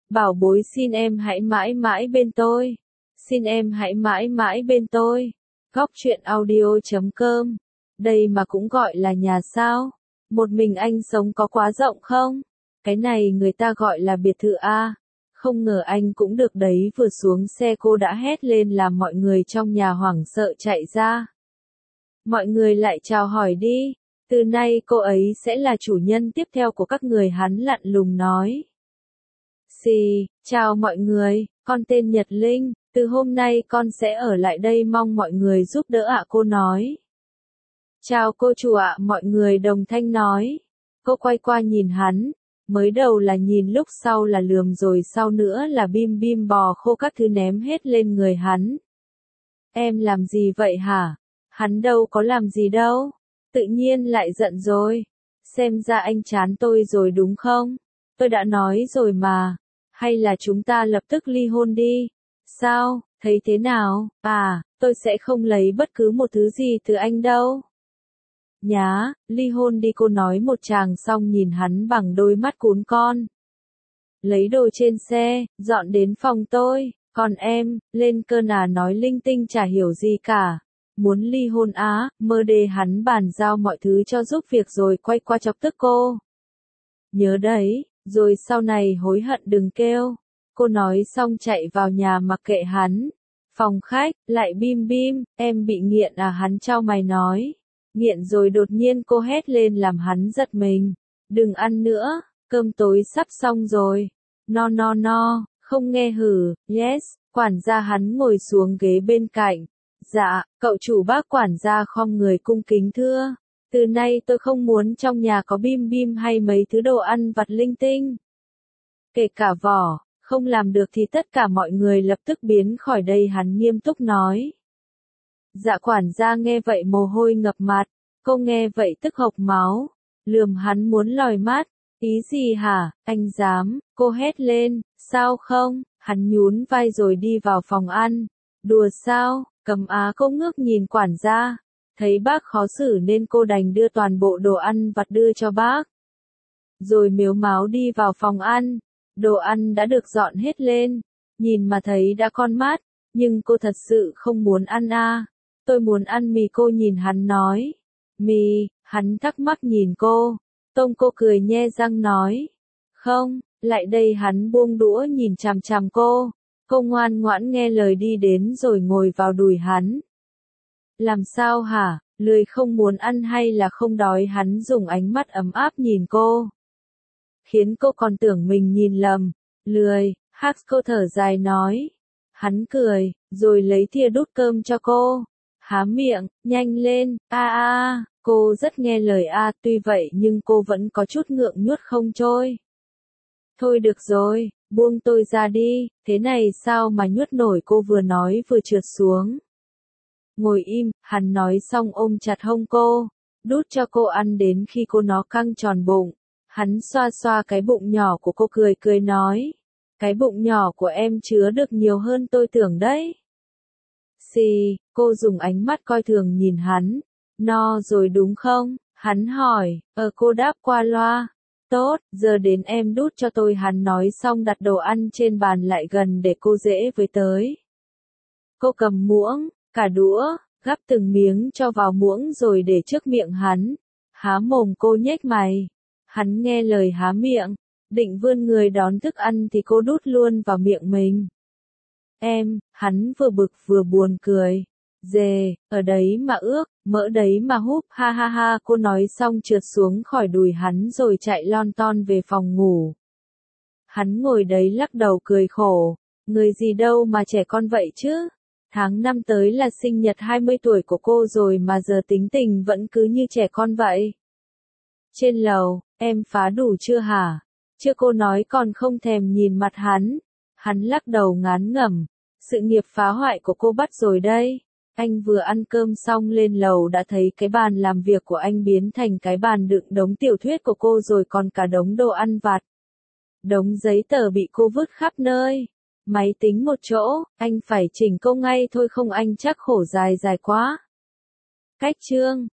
Bảo bối xin em hãy mãi mãi bên tôi. Xin em hãy mãi mãi bên tôi. Góc truyện audio.com. Đây mà cũng gọi là nhà sao? Một mình anh sống có quá rộng không? Cái này người ta gọi là biệt thự a. Không ngờ anh cũng được đấy, vừa xuống xe cô đã hét lên làm mọi người trong nhà hoảng sợ chạy ra. Mọi người lại chào hỏi đi. Từ nay cô ấy sẽ là chủ nhân tiếp theo của các người, hắn lạnh lùng nói. Chào mọi người, con tên Nhật Linh, từ hôm nay con sẽ ở lại đây, mong mọi người giúp đỡ ạ, cô nói. Chào cô chủ ạ, mọi người đồng thanh nói. Cô quay qua nhìn hắn, mới đầu là nhìn, lúc sau là lườm, rồi sau nữa là bim bim bò khô các thứ ném hết lên người hắn. Em làm gì vậy hả? Hắn đâu có làm gì đâu. Tự nhiên lại giận rồi. Xem ra anh chán tôi rồi đúng không? Tôi đã nói rồi mà. Hay là chúng ta lập tức ly hôn đi? Sao, thấy thế nào? À, tôi sẽ không lấy bất cứ một thứ gì từ anh đâu. Nhá, ly hôn đi, cô nói một tràng xong nhìn hắn bằng đôi mắt cún con. Lấy đồ trên xe, dọn đến phòng tôi, còn em, lên cơn à, nói linh tinh chả hiểu gì cả. Muốn ly hôn á, mơ đề, hắn bàn giao mọi thứ cho giúp việc rồi quay qua chọc tức cô. Nhớ đấy, rồi sau này hối hận đừng kêu. Cô nói xong chạy vào nhà mặc kệ hắn. Phòng khách, lại bim bim, em bị nghiện à, hắn chau mày nói. Nghiện rồi, đột nhiên cô hét lên làm hắn giật mình. Đừng ăn nữa, cơm tối sắp xong rồi. No, không nghe hử, yes, quản gia. Hắn ngồi xuống ghế bên cạnh. Dạ, cậu chủ. Bác quản gia khom người cung kính thưa. Từ nay tôi không muốn trong nhà có bim bim hay mấy thứ đồ ăn vặt linh tinh. Kể cả vỏ, không làm được thì tất cả mọi người lập tức biến khỏi đây, hắn nghiêm túc nói. Dạ. Quản gia nghe vậy mồ hôi ngập mặt, cô nghe vậy tức hộc máu, lườm hắn muốn lòi mắt. Ý gì hả, anh dám, cô hét lên, sao không, hắn nhún vai rồi đi vào phòng ăn. Đùa sao, cầm á, cô ngước nhìn quản gia, thấy bác khó xử nên cô đành đưa toàn bộ đồ ăn vặt đưa cho bác. Rồi mếu máo đi vào phòng ăn, đồ ăn đã được dọn hết lên, nhìn mà thấy đã con mắt, nhưng cô thật sự không muốn ăn à. Tôi muốn ăn mì, cô nhìn hắn nói. Mì, hắn thắc mắc nhìn cô. Tông, cô cười nhe răng nói. Không, lại đây, hắn buông đũa nhìn chằm chằm cô. Cô ngoan ngoãn nghe lời đi đến rồi ngồi vào đùi hắn. Làm sao hả, lười không muốn ăn hay là không đói? Hắn dùng ánh mắt ấm áp nhìn cô, khiến cô còn tưởng mình nhìn lầm. Lười, cô thở dài nói. Hắn cười, rồi lấy thìa đút cơm cho cô. Há miệng, nhanh lên, cô rất nghe lời tuy vậy nhưng cô vẫn có chút ngượng nuốt không trôi. Thôi được rồi, buông tôi ra đi, thế này sao mà nuốt nổi, cô vừa nói vừa trượt xuống. Ngồi im, hắn nói xong ôm chặt hông cô, đút cho cô ăn đến khi cô nó căng tròn bụng. Hắn xoa xoa cái bụng nhỏ của cô, cười nói. Cái bụng nhỏ của em chứa được nhiều hơn tôi tưởng đấy. Cô dùng ánh mắt coi thường nhìn hắn. No rồi đúng không? Hắn hỏi. Cô đáp qua loa. Tốt, giờ đến em đút cho tôi, hắn nói xong đặt đồ ăn trên bàn lại gần để cô dễ với tới. Cô cầm muỗng, cả đũa, gắp từng miếng cho vào muỗng rồi để trước miệng hắn. Há mồm, cô nhếch mày. Hắn nghe lời há miệng, định vươn người đón thức ăn thì cô đút luôn vào miệng mình. Hắn vừa bực vừa buồn cười. Dề, ở đấy mà ước, mỡ đấy mà húp, ha ha ha, cô nói xong trượt xuống khỏi đùi hắn rồi chạy lon ton về phòng ngủ. Hắn ngồi đấy lắc đầu cười khổ, người gì đâu mà trẻ con vậy chứ. Tháng 5 tới là sinh nhật 20 tuổi của cô rồi mà giờ tính tình vẫn cứ như trẻ con vậy. Trên lầu, em phá đủ chưa hả? Chưa, cô nói còn không thèm nhìn mặt hắn. Hắn lắc đầu ngán ngẩm, sự nghiệp phá hoại của cô bắt rồi đây. Anh vừa ăn cơm xong lên lầu đã thấy cái bàn làm việc của anh biến thành cái bàn đựng đống tiểu thuyết của cô, rồi còn cả đống đồ ăn vặt. Đống giấy tờ bị cô vứt khắp nơi. Máy tính một chỗ, anh phải chỉnh cô ngay thôi không anh chắc khổ dài quá. Cách chương